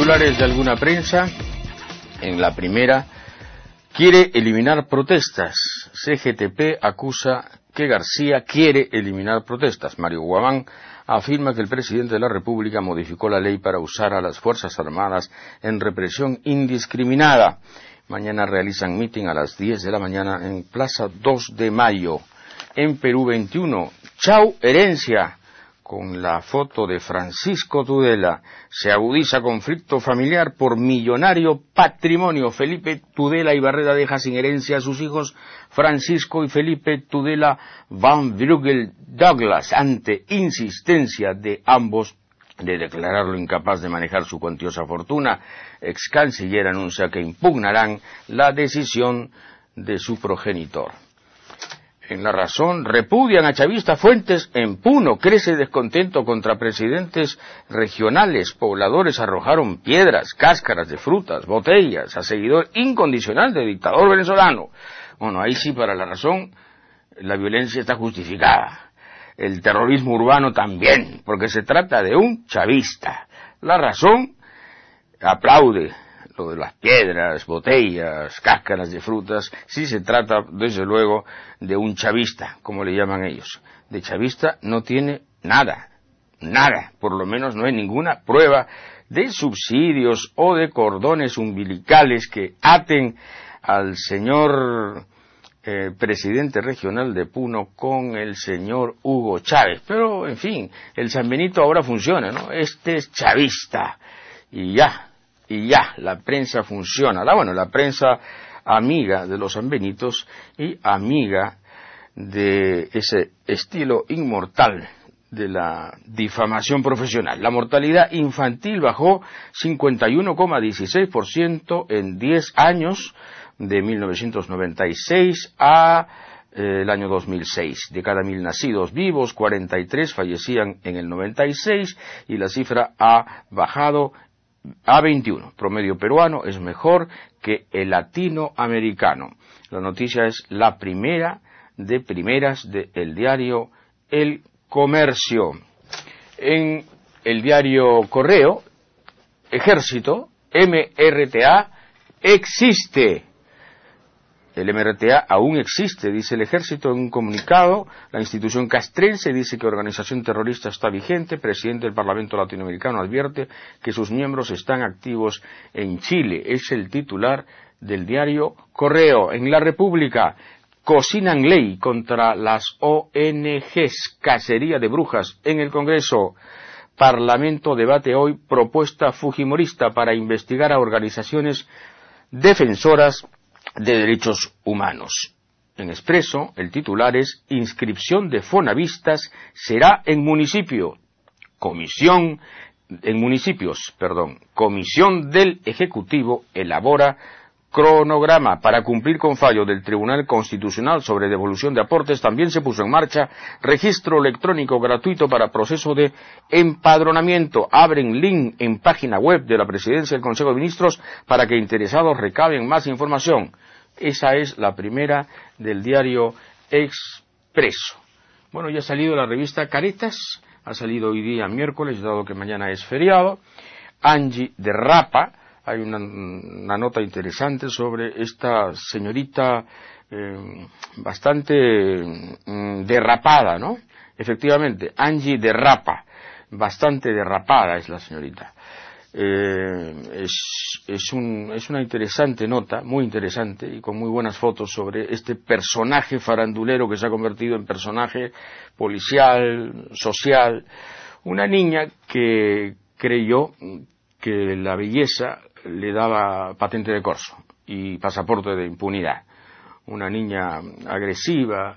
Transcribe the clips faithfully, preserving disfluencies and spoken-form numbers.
Titulares de alguna prensa. En la primera, quiere eliminar protestas. C G T P acusa que García quiere eliminar protestas. Mario Guamán afirma que el presidente de la República modificó la ley para usar a las Fuerzas Armadas en represión indiscriminada. Mañana realizan mitin a las diez de la mañana en Plaza dos de Mayo. En Perú veintiuno, chau herencia. Con la foto de Francisco Tudela, se agudiza conflicto familiar por millonario patrimonio. Felipe Tudela y Barreda deja sin herencia a sus hijos Francisco y Felipe Tudela van Bruegel Douglas, ante insistencia de ambos de declararlo incapaz de manejar su cuantiosa fortuna. Ex canciller anuncia que impugnarán la decisión de su progenitor. En La Razón, repudian a chavistas fuentes en Puno. Crece descontento contra presidentes regionales. Pobladores arrojaron piedras, cáscaras de frutas, botellas a seguidor incondicional del dictador venezolano. Bueno, ahí sí, para La Razón, la violencia está justificada. El terrorismo urbano también, porque se trata de un chavista. La Razón aplaude lo de las piedras, botellas, cáscaras de frutas. Sí se trata, desde luego, de un chavista, como le llaman ellos. De chavista no tiene nada, nada, por lo menos no hay ninguna prueba de subsidios o de cordones umbilicales que aten al señor eh, presidente regional de Puno con el señor Hugo Chávez. Pero, en fin, el San Benito ahora funciona, ¿no? Este es chavista, y ya. Y ya, la prensa funciona. La, bueno, la prensa amiga de los sanbenitos y amiga de ese estilo inmortal de la difamación profesional. La mortalidad infantil bajó cincuenta y uno coma dieciséis por ciento en diez años, de mil novecientos noventa y seis a eh, el año dos mil seis. De cada mil nacidos vivos, cuarenta y tres fallecían en el noventa y seis, y la cifra ha bajado a veintiuno. Promedio peruano es mejor que el latinoamericano. La noticia es la primera de primeras del diario El Comercio. En el diario Correo, Ejército, M R T A existe. El M R T A aún existe, dice el Ejército en un comunicado. La institución castrense dice que organización terrorista está vigente. Presidente del Parlamento Latinoamericano advierte que sus miembros están activos en Chile. Es el titular del diario Correo. En La República, cocinan ley contra las O N Ges. Cacería de brujas en el Congreso. Parlamento debate hoy propuesta fujimorista para investigar a organizaciones defensoras de derechos humanos. En Expreso, el titular es: inscripción de fonavistas será en municipio. Comisión, en municipios, perdón. Comisión del Ejecutivo elabora cronograma para cumplir con fallo del Tribunal Constitucional sobre devolución de aportes. También se puso en marcha registro electrónico gratuito para proceso de empadronamiento. Abren link en página web de la Presidencia del Consejo de Ministros para que interesados recaben más información. Esa es la primera del diario Expreso. Bueno, ya ha salido la revista Caretas, ha salido hoy día miércoles, dado que mañana es feriado. Angie derrapa. Hay una, una nota interesante sobre esta señorita eh, bastante mm, derrapada, ¿no? Efectivamente, Angie derrapa, bastante derrapada es la señorita. Eh, es, es, un, es una interesante nota, muy interesante y con muy buenas fotos sobre este personaje farandulero que se ha convertido en personaje policial, social. Una niña que creyó que la belleza le daba patente de corso y pasaporte de impunidad. Una niña agresiva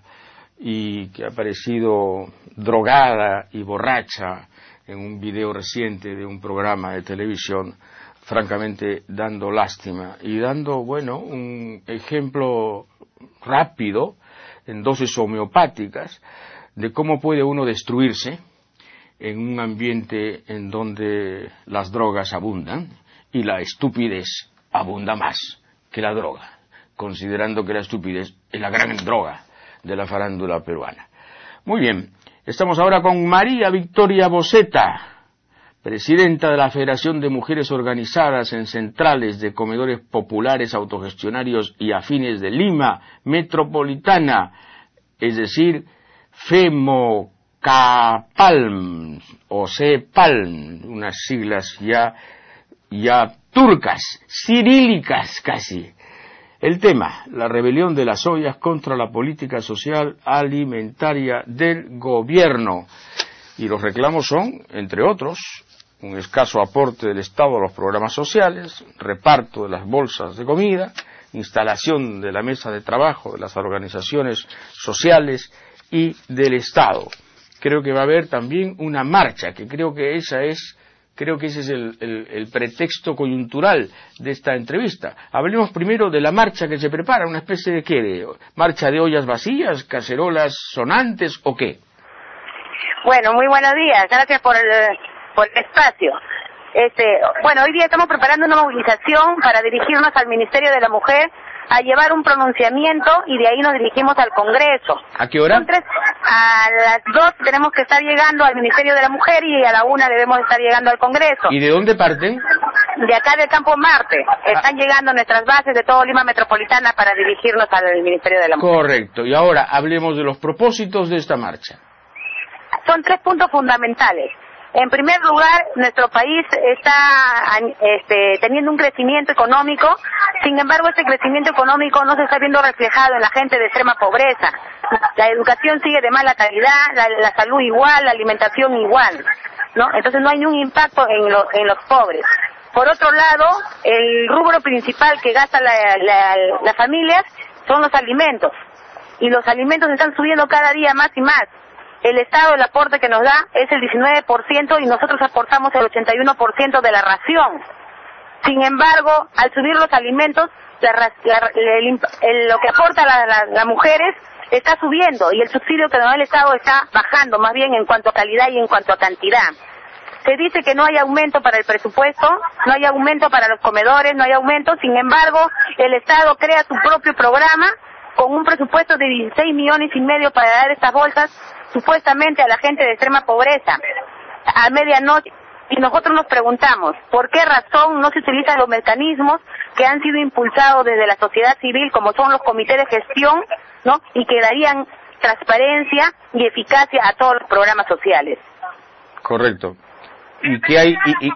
y que ha aparecido drogada y borracha en un video reciente de un programa de televisión, francamente dando lástima y dando, bueno, un ejemplo rápido, en dosis homeopáticas, de cómo puede uno destruirse en un ambiente en donde las drogas abundan y la estupidez abunda más que la droga, considerando que la estupidez es la gran droga de la farándula peruana. Muy bien, estamos ahora con María Victoria Boceta, presidenta de la Federación de Mujeres Organizadas en Centrales de Comedores Populares Autogestionarios y Afines de Lima Metropolitana, es decir, FEMOCAPALM o CEPALM, unas siglas ya, ya turcas, cirílicas casi. El tema, la rebelión de las ollas contra la política social alimentaria del gobierno. Y los reclamos son, entre otros, un escaso aporte del Estado a los programas sociales, reparto de las bolsas de comida, instalación de la mesa de trabajo de las organizaciones sociales y del Estado. Creo que va a haber también una marcha, que creo que esa es, creo que ese es el, el, el pretexto coyuntural de esta entrevista. Hablemos primero de la marcha que se prepara, una especie de ¿qué? De marcha de ollas vacías, cacerolas sonantes o qué. Bueno, muy buenos días, gracias por el, por el espacio. Este, bueno, hoy día estamos preparando una movilización para dirigirnos al Ministerio de la Mujer a llevar un pronunciamiento y de ahí nos dirigimos al Congreso. ¿A qué hora? Entonces, a las dos tenemos que estar llegando al Ministerio de la Mujer y a la una debemos estar llegando al Congreso. ¿Y de dónde parten? De acá del Campo Marte. Están ah. llegando nuestras bases de todo Lima Metropolitana para dirigirnos al Ministerio de la Mujer. Correcto. Y ahora hablemos de los propósitos de esta marcha. Son tres puntos fundamentales. En primer lugar, nuestro país está este, teniendo un crecimiento económico, sin embargo, este crecimiento económico no se está viendo reflejado en la gente de extrema pobreza. La educación sigue de mala calidad, la, la salud igual, la alimentación igual, ¿no? Entonces no hay ningún impacto en, lo, en los pobres. Por otro lado, el rubro principal que gasta la, la, las familias son los alimentos, y los alimentos están subiendo cada día más y más. El Estado, el aporte que nos da es el diecinueve por ciento y nosotros aportamos el ochenta y uno por ciento de la ración. Sin embargo, al subir los alimentos, la, la, el, el, lo que aporta las la, la mujeres está subiendo y el subsidio que nos da el Estado está bajando, más bien en cuanto a calidad y en cuanto a cantidad. Se dice que no hay aumento para el presupuesto, no hay aumento para los comedores, no hay aumento, sin embargo, el Estado crea su propio programa con un presupuesto de dieciséis millones y medio para dar estas bolsas supuestamente a la gente de extrema pobreza a medianoche, y nosotros nos preguntamos por qué razón no se utilizan los mecanismos que han sido impulsados desde la sociedad civil, como son los comités de gestión, ¿no? Y que darían transparencia y eficacia a todos los programas sociales. Correcto. ¿Y qué hay? Y, y...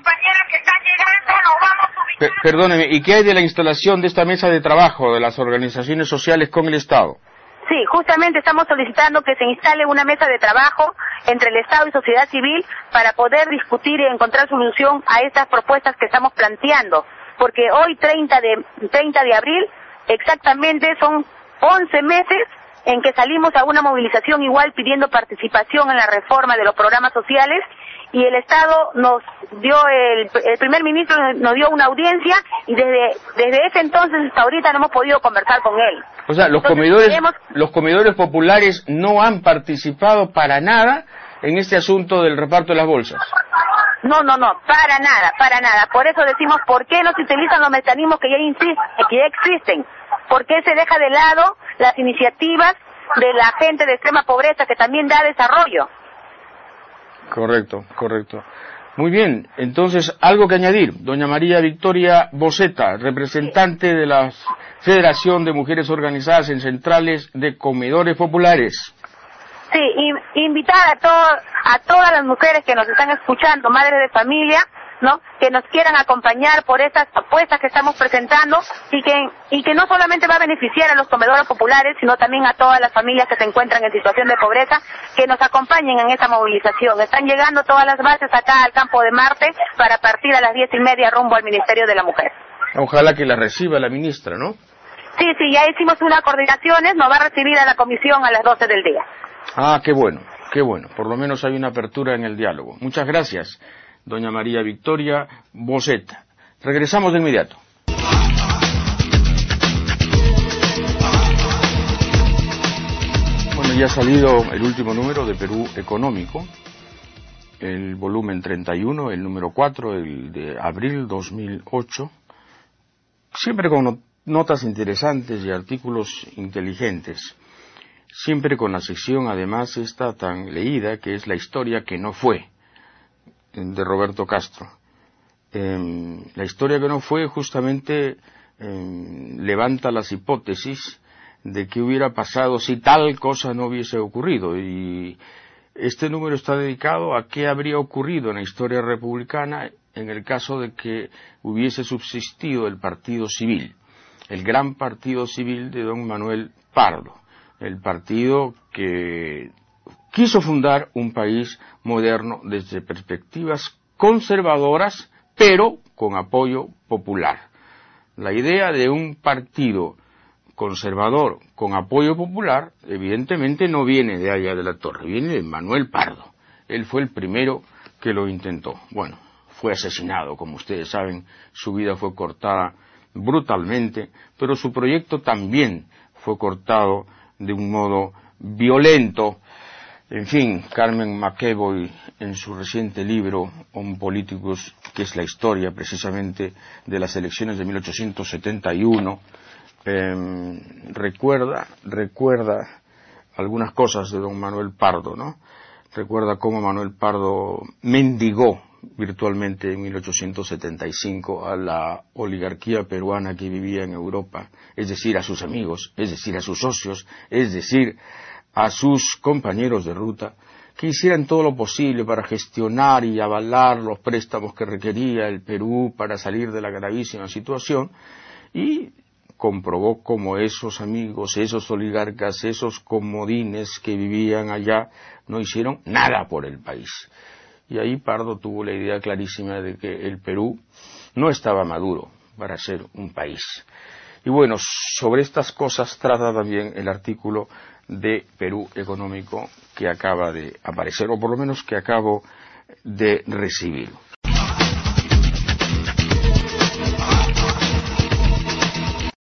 Per perdóneme, ¿y qué hay de la instalación de esta mesa de trabajo de las organizaciones sociales con el Estado? Sí, justamente estamos solicitando que se instale una mesa de trabajo entre el Estado y sociedad civil para poder discutir y encontrar solución a estas propuestas que estamos planteando. Porque hoy, treinta de abril, exactamente son once meses en que salimos a una movilización igual pidiendo participación en la reforma de los programas sociales, y el Estado nos dio, el, el primer ministro nos dio una audiencia y desde desde ese entonces hasta ahorita no hemos podido conversar con él. O sea, los entonces, comedores queremos... los comedores populares no han participado para nada en este asunto del reparto de las bolsas. No, no, no, para nada, para nada. Por eso decimos, ¿por qué no se utilizan los mecanismos que ya, insisten, que ya existen? ¿Por qué se deja de lado las iniciativas de la gente de extrema pobreza que también da desarrollo? Correcto, correcto. Muy bien, entonces, algo que añadir. Doña María Victoria Boceta, representante de la Federación de Mujeres Organizadas en Centrales de Comedores Populares. Sí, y, invitar a, todo, a todas las mujeres que nos están escuchando, madres de familia, ¿no? Que nos quieran acompañar por estas propuestas que estamos presentando y que y que no solamente va a beneficiar a los comedores populares, sino también a todas las familias que se encuentran en situación de pobreza, que nos acompañen en esta movilización. Están llegando todas las bases acá al Campo de Marte para partir a las diez y media rumbo al Ministerio de la Mujer. Ojalá que la reciba la ministra, ¿no? Sí, sí, ya hicimos unas coordinaciones, nos va a recibir a la comisión a las doce del día. Ah, qué bueno, qué bueno. Por lo menos hay una apertura en el diálogo. Muchas gracias, doña María Victoria Boceta. Regresamos de inmediato. Bueno, ya ha salido el último número de Perú Económico, el volumen treinta y uno, el número cuatro, el de abril dos mil ocho, siempre con notas interesantes y artículos inteligentes, siempre con la sección además esta tan leída que es la historia que no fue. de Roberto Castro. Eh, la historia que no fue justamente eh, levanta las hipótesis de qué hubiera pasado si tal cosa no hubiese ocurrido, y este número está dedicado a qué habría ocurrido en la historia republicana en el caso de que hubiese subsistido el partido civil, el gran partido civil de don Manuel Pardo, el partido que quiso fundar un país moderno desde perspectivas conservadoras, pero con apoyo popular. La idea de un partido conservador con apoyo popular evidentemente no viene de allá de la Torre, viene de Manuel Pardo. Él fue el primero que lo intentó. Bueno, fue asesinado, como ustedes saben, su vida fue cortada brutalmente, pero su proyecto también fue cortado de un modo violento. En fin, Carmen McEvoy, en su reciente libro On Politicus, que es la historia precisamente de las elecciones de mil ochocientos setenta y uno, eh, recuerda, recuerda algunas cosas de don Manuel Pardo, ¿no? Recuerda cómo Manuel Pardo mendigó virtualmente en mil ochocientos setenta y cinco a la oligarquía peruana que vivía en Europa, es decir, a sus amigos, es decir, a sus socios, es decir, a sus compañeros de ruta, que hicieran todo lo posible para gestionar y avalar los préstamos que requería el Perú para salir de la gravísima situación, y comprobó cómo esos amigos, esos oligarcas, esos comodines que vivían allá no hicieron nada por el país. Y ahí Pardo tuvo la idea clarísima de que el Perú no estaba maduro para ser un país. Y bueno, sobre estas cosas trata también el artículo de Perú Económico que acaba de aparecer, o por lo menos que acabo de recibir.